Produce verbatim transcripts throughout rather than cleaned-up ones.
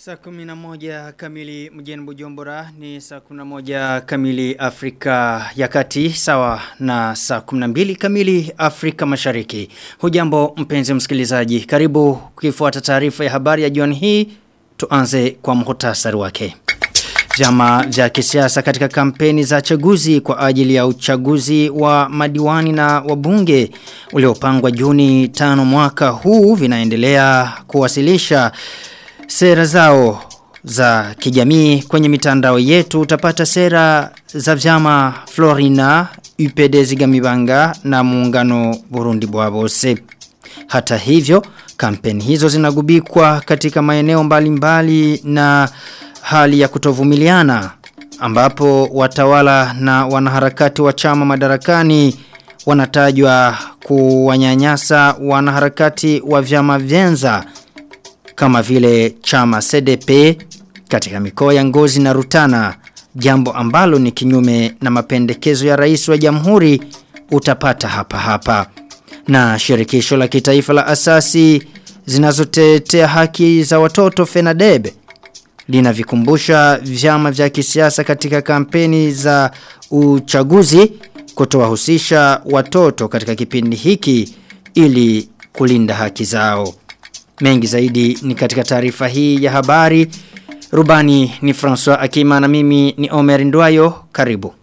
Saa kumi na moja kamili mjini Bujumbura ni saa kumi na moja kamili Afrika ya Kati sawa na saa kumi na mbili kamili Afrika Mashariki. Hujambo mpenzi msikilizaji, karibu kuifuata taarifa ya habari ya jioni hii. Tuanze kwa muhtasari wake. Vyama vya kisiasa katika kampeni za chaguzi kwa ajili ya uchaguzi wa madiwani na wabunge uliopangwa Juni tano mwaka huu vinaendelea kuwasilisha sera zao za kijamii. Kwenye mitandao yetu utapata sera za vyama Florina, U P D Zigamibanga na Muungano Burundi Bwabose. Hata hivyo, kampeni hizo zinagubikwa katika maeneo mbalimbali na hali ya kutovumiliana, ambapo watawala na wanaharakati wa chama madarakani wanatajwa kuwanyanyasa wanaharakati wa vyama vyenza kama vile chama C D P katika mikoa ya Ngozi na Rutana, jambo ambalo ni kinyume na mapendekezo ya rais wa jamhuri. Utapata hapa hapa. Na shirikisho la kitaifa la asasi zinazotetea haki za watoto FENADEB linavikumbusha vyama vya kisiasa katika kampeni za uchaguzi kutowahusisha watoto katika kipindi hiki ili kulinda haki zao. Mengi zaidi ni katika taarifa hii ya habari. Rubani ni François Akima na mimi ni Omer Ndwayo. Karibu.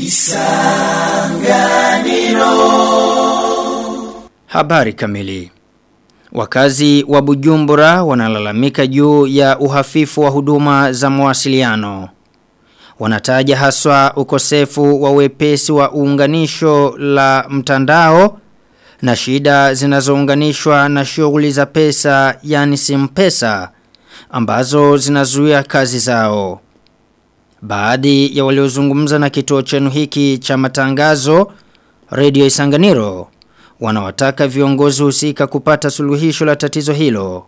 Isanganiro. Habari kamili. Wakazi wa Bujumbura wanalalamika juu ya uhafifu wa huduma za mawasiliano. Wanataja haswa ukosefu wa wepesi wa uunganisho la mtandao na shida zinazounganishwa na shughuli za pesa, yani simpesa, ambazo zinazuia kazi zao. Baadhi ya waliozungumza na kituo chenu hiki cha matangazo Radio Isanganiro wanawataka viongozi husika kupata suluhisho la tatizo hilo.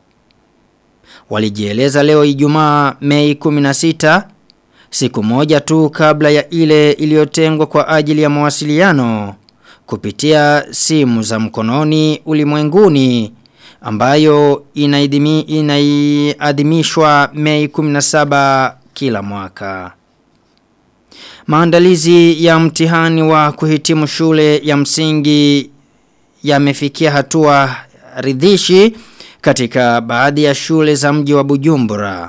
Walijieleza leo Ijumaa Mei kumi na sita, siku moja tu kabla ya ile iliyotengwa kwa ajili ya mawasiliano kupitia simu za mkononi ulimwenguni, ambayo inaidhimi, inaiadhimishwa Mei kumi na saba kila mwaka. Maandalizi ya mtihani wa kuhitimu shule ya msingi yamefikia hatua ridhishi katika baadhi ya shule za mji wa Bujumbura.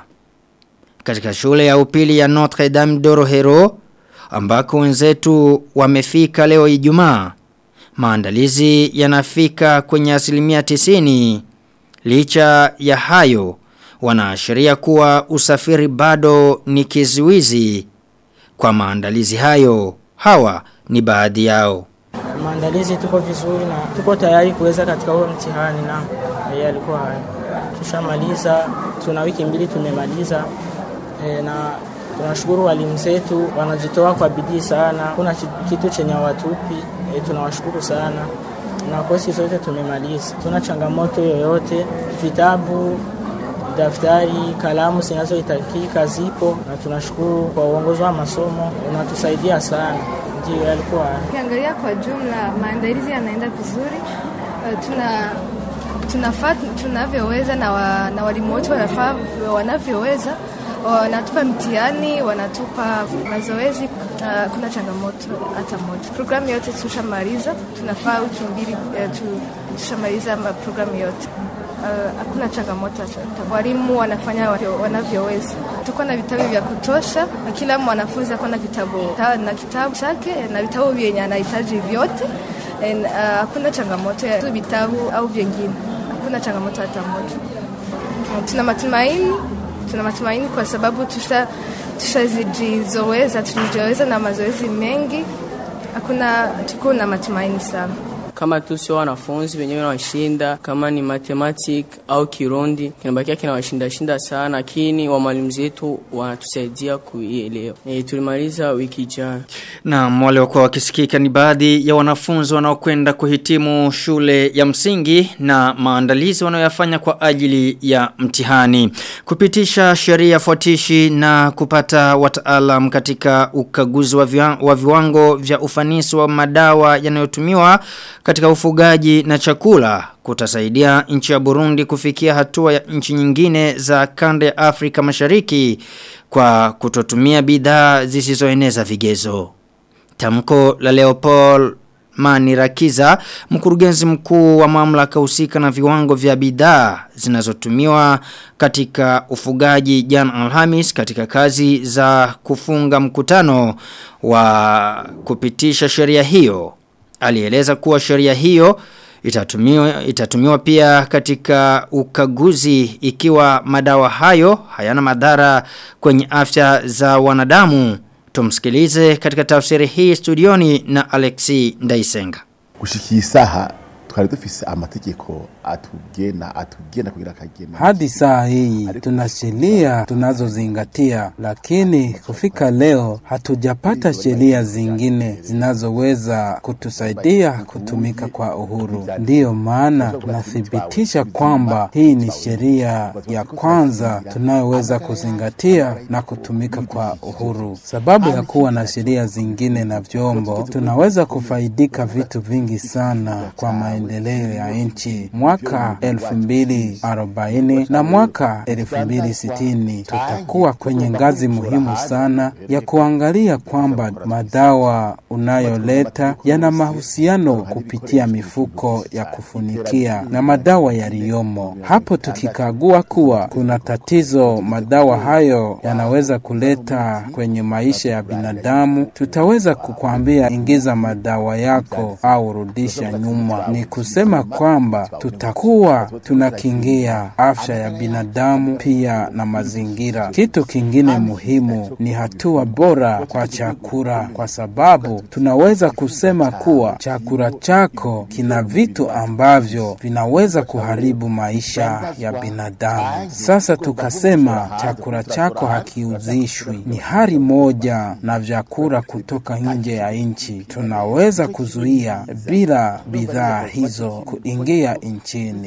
Katika shule ya upili ya Notre Dame d'Orohero ambako wenzetu wamefika leo Ijumaa, maandalizi yanafika kwenye asilimia tisini. Licha ya hayo, wanaashiria kuwa usafiri bado ni kizuizi kwa maandalizi hayo. Hawa ni baadhi yao. Maandalizi tuko vizuri na tuko tayari kuweza katika huo mtihani, na yeye alikuwa hayo. Tushamaliza, tuna wiki mbili tumemaliza e, na tunashukuru walimu zetu wanajitoa kwa bidii sana. Kuna kitu chenye watupi, e, tunawashukuru sana. Na kosi zote tumemaliza. Tuna changamoto yoyote, vitabu, daftari, kalamu zinazohitajika zipo, na tunashukuru kwa uongozi wa masomo unatusaidia sana. Ndio alikuwa. Kiangalia kwa jumla maandalizi yanaenda vizuri. Uh, tuna tunafaa tunavyoweza na wa, na walimu wote wanafaa wanavyoweza. Wanatupa mtihani, wanatupa mazoezi, uh, kuna changamoto hata moja. Programu yote tushamaliza, tunafaa wiki mbili uh, tushamaliza programu yote. Hakuna uh, changamoto hata. Walimu wanafanya wanavyoweza. Tuko na vitabu vya kutosha, kila mwanafunzi ako na kitabu na kitabu chake na vitabu vyenye anahitaji vyote. Hakuna uh, changamoto ya vitabu au vingine. Hakuna changamoto hata moja. Tuna matumaini, tuna matumaini kwa sababu tusha tushajizoeza, tulizoeza na mazoezi mengi. Hakuna, tuko na matumaini sana. Kama tu sio wanafunzi wenyewe wanashinda, kama ni mathematics au Kirundi kinabakia kinawashinda shinda sana, lakini wa mwalimu zetu wanatusaidia kuielewa. E, tulimaliza wiki jana. Na wale wako wakisikika ni baadhi ya wanafunzi wanaokwenda kuhitimu shule ya msingi na maandalizi wanayoyafanya kwa ajili ya mtihani. Kupitisha sheria fuatishi na kupata wataalam katika ukaguzi wa, viwa, wa viwango vya ufanisi wa madawa yanayotumiwa katika ufugaji na chakula kutasaidia nchi ya Burundi kufikia hatua ya nchi nyingine za kanda ya Afrika Mashariki kwa kutotumia bidhaa zisizoeneza vigezo. Tamko la Leopold Manirakiza, mkurugenzi mkuu wa mamlaka husika na viwango vya bidhaa zinazotumiwa katika ufugaji jana Alhamis katika kazi za kufunga mkutano wa kupitisha sheria hiyo. Alieleza kuwa sheria hiyo itatumiwa itatumiwa pia katika ukaguzi ikiwa madawa hayo hayana madhara kwenye afya za wanadamu. Tumsikilize katika tafsiri hii studioni na Alexi Ndaisenga. Kushikisaha twari dufise amategeko atugena atugena kugira kagena. Hadi saa hii tuna sheria tunazozingatia, lakini kufika leo hatujapata sheria zingine zinazoweza kutusaidia kutumika kwa uhuru. Ndiyo maana tunathibitisha kwamba hii ni sheria ya kwanza tunayoweza kuzingatia na kutumika kwa uhuru. Sababu ya kuwa na sheria zingine na vyombo, tunaweza kufaidika vitu vingi sana kwa maendeleo ya nchi. Mwaka elfu mbili arobaini na mwaka elfu mbili sitini tutakuwa kwenye ngazi muhimu sana ya kuangalia kwamba madawa unayoleta yana mahusiano kupitia mifuko ya kufunikia na madawa yaliyomo. Hapo tukikagua kuwa kuna tatizo madawa hayo yanaweza kuleta kwenye maisha ya binadamu, tutaweza kukwambia ingiza madawa yako au rudisha nyuma. Ni kusema kwamba tutakuwa tunakingia afya ya binadamu pia na mazingira. Kitu kingine muhimu ni hatua bora kwa chakula, kwa sababu tunaweza kusema kuwa chakula chako kina vitu ambavyo vinaweza kuharibu maisha ya binadamu. Sasa tukasema chakula chako hakiuzishwi, ni hali moja na vyakula kutoka nje ya nchi. Tunaweza kuzuia bila bidhaa hizo kuingia nchini.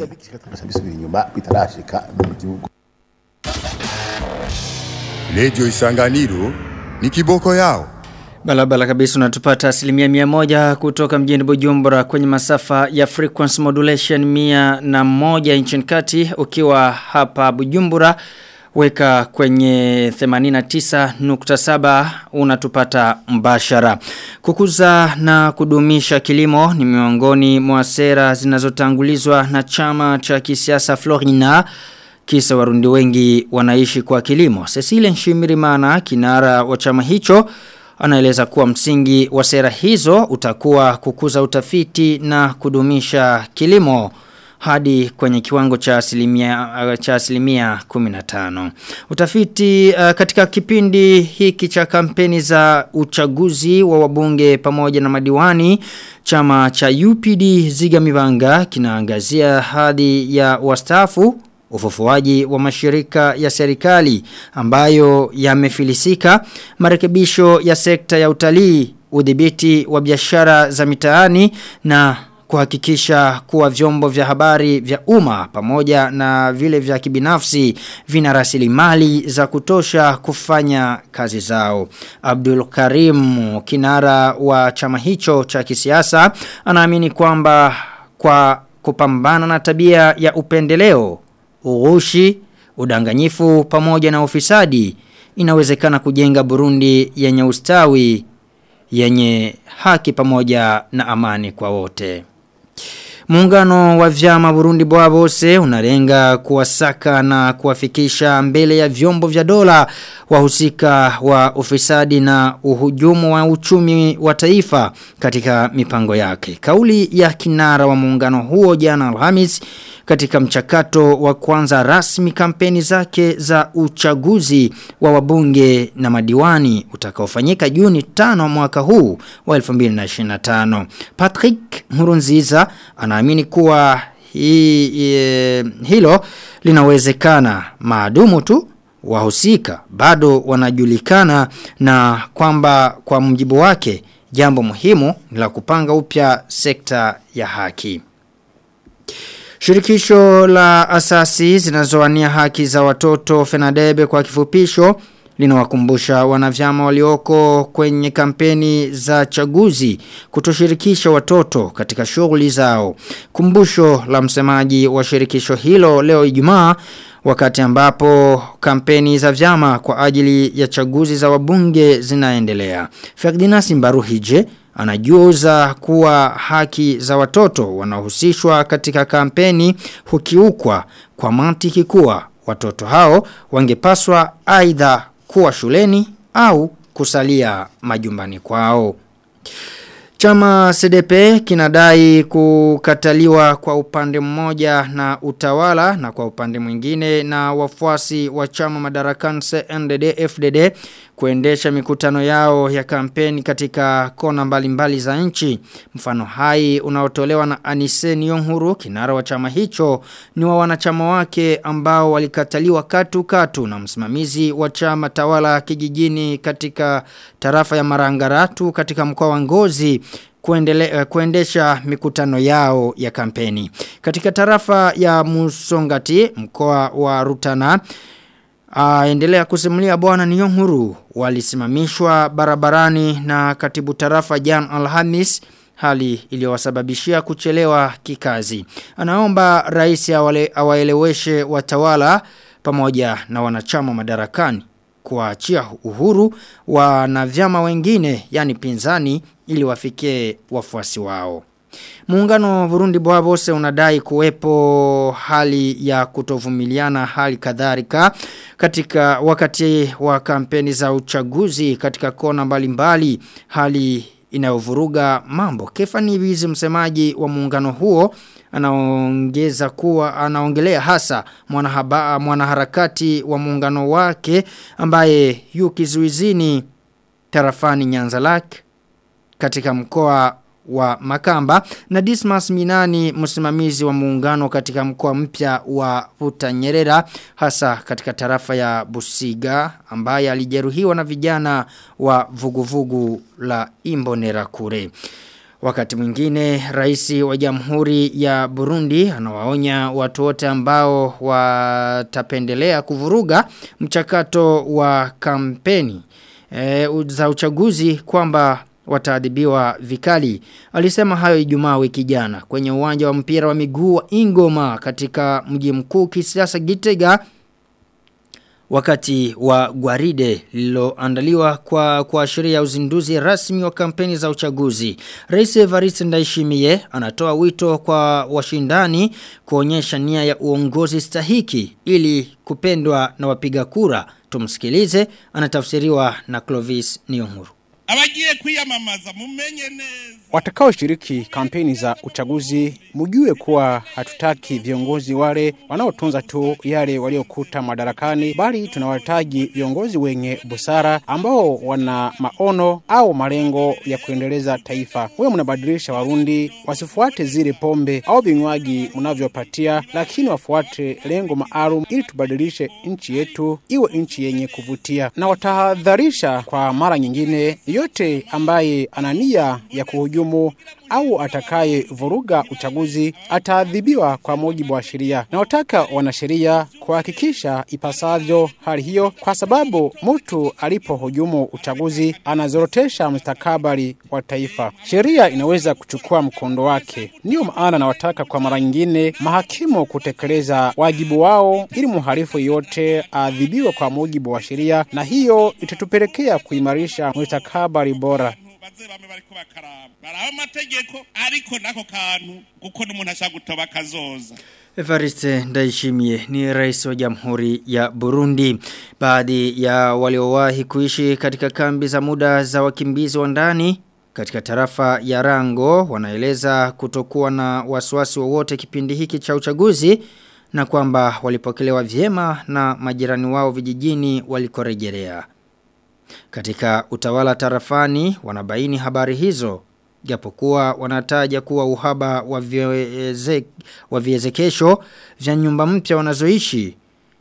Radio Isanganiro ni kiboko yao. Balabala kabisa unatupata asilimia mia moja kutoka mjini Bujumbura kwenye masafa ya frequency modulation mia na moja nchini kati. Ukiwa hapa Bujumbura weka kwenye themanini na tisa nukta saba unatupata mbashara. Kukuza na kudumisha kilimo ni miongoni mwa sera zinazotangulizwa na chama cha kisiasa Florina. Kisa Warundi wengi wanaishi kwa kilimo. Cecilia Nshimirimana, kinara wa chama hicho, anaeleza kuwa msingi wa sera hizo utakuwa kukuza utafiti na kudumisha kilimo hadi kwenye kiwango cha asilimia cha asilimia kumi na tano. Utafiti uh, katika kipindi hiki cha kampeni za uchaguzi wa wabunge pamoja na madiwani, chama cha U P D Zigamibanga kinaangazia hadi ya wastaafu, ufufuaji wa mashirika ya serikali ambayo yamefilisika, marekebisho ya sekta ya utalii, udhibiti wa biashara za mitaani na kuhakikisha kuwa vyombo vya habari vya umma pamoja na vile vya kibinafsi vina rasilimali za kutosha kufanya kazi zao. Abdul Karim, kinara wa chama hicho cha kisiasa, anaamini kwamba kwa kupambana na tabia ya upendeleo, ughushi, udanganyifu pamoja na ufisadi inawezekana kujenga Burundi yenye ustawi, yenye haki pamoja na amani kwa wote. Muungano wa vyama Burundi Bwabose unalenga kuwasaka na kuwafikisha mbele ya vyombo vya dola wahusika wa ufisadi na uhujumu wa uchumi wa taifa katika mipango yake. Kauli ya kinara wa muungano huo jana Alhamis katika mchakato wa kwanza rasmi kampeni zake za uchaguzi wa wabunge na madiwani utakaofanyika Juni tano mwaka huu wa elfu mbili na ishirini na tano. Patrick Nkurunziza anaamini kuwa hi, hi, hilo linawezekana maadumu tu wahusika bado wanajulikana, na kwamba kwa mjibu wake jambo muhimu ni la kupanga upya sekta ya haki. Shirikisho la asasi zinazowania haki za watoto FENADEB kwa kifupisho linawakumbusha wanavyama walioko kwenye kampeni za chaguzi kutoshirikisha watoto katika shughuli zao. Kumbusho la msemaji wa shirikisho hilo leo Ijumaa wakati ambapo kampeni za vyama kwa ajili ya chaguzi za wabunge zinaendelea. Ferdinand Simbaruhije anajuza kuwa haki za watoto wanahusishwa katika kampeni hukiukwa kwa mantiki kuwa watoto hao wangepaswa aidha kuwa shuleni au kusalia majumbani kwao. Chama C D P kinadai kukataliwa kwa upande mmoja na utawala na kwa upande mwingine na wafuasi wa chama madarakani C N D D F D D kuendesha mikutano yao ya kampeni katika kona mbalimbali za nchi. Mfano hai unaotolewa na Anise Niyonhuru, kinara wa chama hicho, ni wa wanachama wake ambao walikataliwa katu katu na msimamizi wa chama tawala kijijini katika tarafa ya Marangaratu katika mkoa wa Ngozi kuendele, kuendesha mikutano yao ya kampeni. Katika tarafa ya Musongati, mkoa wa Rutana, aendelea kusimulia bwana Niyonhuru, walisimamishwa barabarani na katibu tarafa Jan Alhamis, hali iliyowasababishia kuchelewa kikazi. Anaomba rais awaeleweshe watawala pamoja na wanachama madarakani kuachia uhuru na vyama wengine yani pinzani ili wafikie wafuasi wao. Muungano wa Burundi Bwabose unadai kuwepo hali ya kutovumiliana hali kadhalika katika wakati wa kampeni za uchaguzi katika kona mbalimbali, hali inayovuruga mambo. Kefani Bizi, msemaji wa muungano huo, anaongeza kuwa anaongelea hasa mwanahaba mwanaharakati wa muungano wake ambaye yu kizuizini tarafani Nyanzalake katika mkoa wa Makamba, na Dismas Minani, msimamizi wa muungano katika mkoa mpya wa Butanyerera hasa katika tarafa ya Busiga, ambaye alijeruhiwa na vijana wa vuguvugu la Imbonerakure. Wakati mwingine rais wa Jamhuri ya Burundi anawaonya watu wote ambao watapendelea kuvuruga mchakato wa kampeni e, za uchaguzi kwamba wataadhibiwa vikali. Alisema hayo Ijumaa wiki jana kwenye uwanja wa mpira wa miguu wa Ingoma katika mji mkuu kisiasa Gitega wakati wa gwaride lililoandaliwa kwa kuashiria uzinduzi rasmi wa kampeni za uchaguzi. Rais Evariste Ndayishimiye anatoa wito kwa washindani kuonyesha nia ya uongozi stahiki ili kupendwa na wapiga kura. Tumsikilize, anatafsiriwa na Clovis Niyonhuru. Abagiye kwiyamamaza mumenye neza. Watakao shiriki kampeni za uchaguzi mjue kuwa hatutaki viongozi wale wanaotunza tu yale waliokuta madarakani, bali tunawahitaji viongozi wenye busara ambao wana maono au malengo ya kuendeleza taifa. Wewe mnabadilisha Warundi wasifuate zile pombe au vinywaji mnavyopatia, lakini wafuate lengo maalum ili tubadilishe nchi yetu iwe nchi yenye kuvutia. Na watahadharisha kwa mara nyingine, yote ambaye anania ya kuhujumu au atakaye vuruga uchaguzi ataadhibiwa kwa mujibu wa sheria. Na wataka wanasheria kuhakikisha ipasavyo hali hiyo, kwa sababu mtu alipohujumu uchaguzi anazorotesha mustakabali wa taifa. Sheria inaweza kuchukua mkondo wake. Ndio maana na wataka kwa mara nyingine mahakimu kutekeleza wajibu wao ili muhalifu yote aadhibiwe kwa mujibu wa sheria, na hiyo itatupelekea kuimarisha mustakabali bora. Bazebame bariko bakaraba baraho amategeko ariko nako kantu kuko n'umuntu ashaka gutoba kazoza. Evariste Ndayishimiye ni rais wa Jamhuri ya Burundi. Baadhi ya waliowahi kuishi katika kambi za muda za wakimbizi wa ndani katika tarafa ya Rango wanaeleza kutokuwa na wasiwasi wowote kipindi hiki cha uchaguzi, na kwamba walipokelewa vyema na majirani wao vijijini walikorejelea. Katika utawala tarafani wanabaini habari hizo, japokuwa wanataja kuwa uhaba wa vieze, wa viezekesho vya nyumba mpya wanazoishi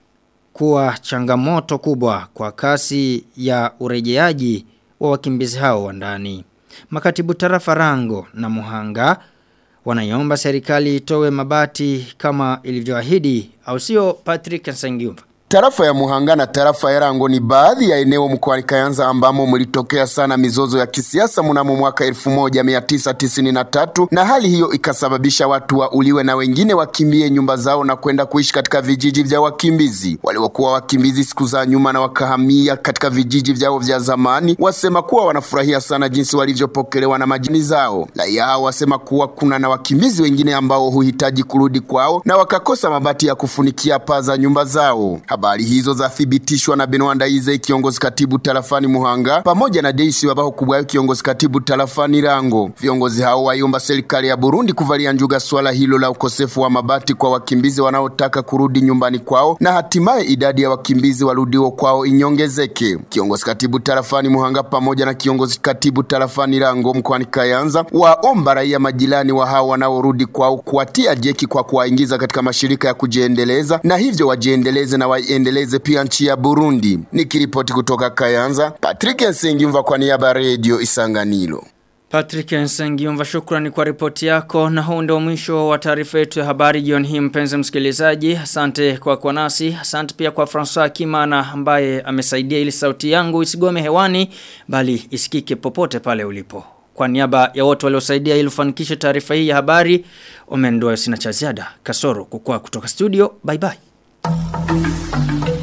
kuwa changamoto kubwa kwa kasi ya urejeaji wa wakimbizi hao wa ndani. Makatibu tarafa Rango na Muhanga wanaiomba serikali itoe mabati kama ilivyoahidi, au sio Patrick Nsangiumva? Tarafa ya Muhanga na tarafa ya Rango ni baadhi ya eneo mkoani Kayanza ambamo mlitokea sana mizozo ya kisiasa mnamo mwaka elfu moja mia tisa tisini na tatu, na hali hiyo ikasababisha watu wauliwe na wengine wakimbie nyumba zao na kwenda kuishi katika vijiji vya wakimbizi. Waliokuwa wakimbizi siku za nyuma na wakahamia katika vijiji vyao vya zamani wasema kuwa wanafurahia sana jinsi walivyopokelewa na majini zao. Raia hao wasema kuwa kuna na wakimbizi wengine ambao huhitaji kurudi kwao na wakakosa mabati ya kufunikia paa za nyumba zao. Habari hizo zathibitishwa na Benoit Ndaize, kiongozi katibu tarafani Muhanga, pamoja na Deisi Wabaho Kubwayo, kiongozi katibu tarafani Rango. Viongozi hao waiomba serikali ya Burundi kuvalia njuga swala hilo la ukosefu wa mabati kwa wakimbizi wanaotaka kurudi nyumbani kwao, na hatimaye idadi ya wakimbizi warudio kwao inyongezeke. Kiongozi katibu tarafani Muhanga pamoja na kiongozi katibu tarafani Rango mkoani Kayanza waomba raia majirani wa hao wanaorudi kwao kuwatia jeki kwa kuwaingiza katika mashirika ya kujiendeleza, na hivyo wajiendeleze na waendeleze pia nchi ya Burundi. Nikiripoti kutoka Kayanza, Patrick Nsengimva kwa niaba ya Radio Isanganiro. Patrick Nsengimva, shukrani kwa ripoti yako, na huu ndio mwisho wa taarifa yetu ya habari jioni hii mpenzi msikilizaji. Asante kwa kwa nasi, asante pia kwa François Kimana ambaye amesaidia ili sauti yangu isigome hewani bali isikike popote pale ulipo. Kwa niaba ya wote waliosaidia ili ufanikishe taarifa hii ya habari, Omendoa sina cha ziada kasoro kukua kutoka studio. Bye bye.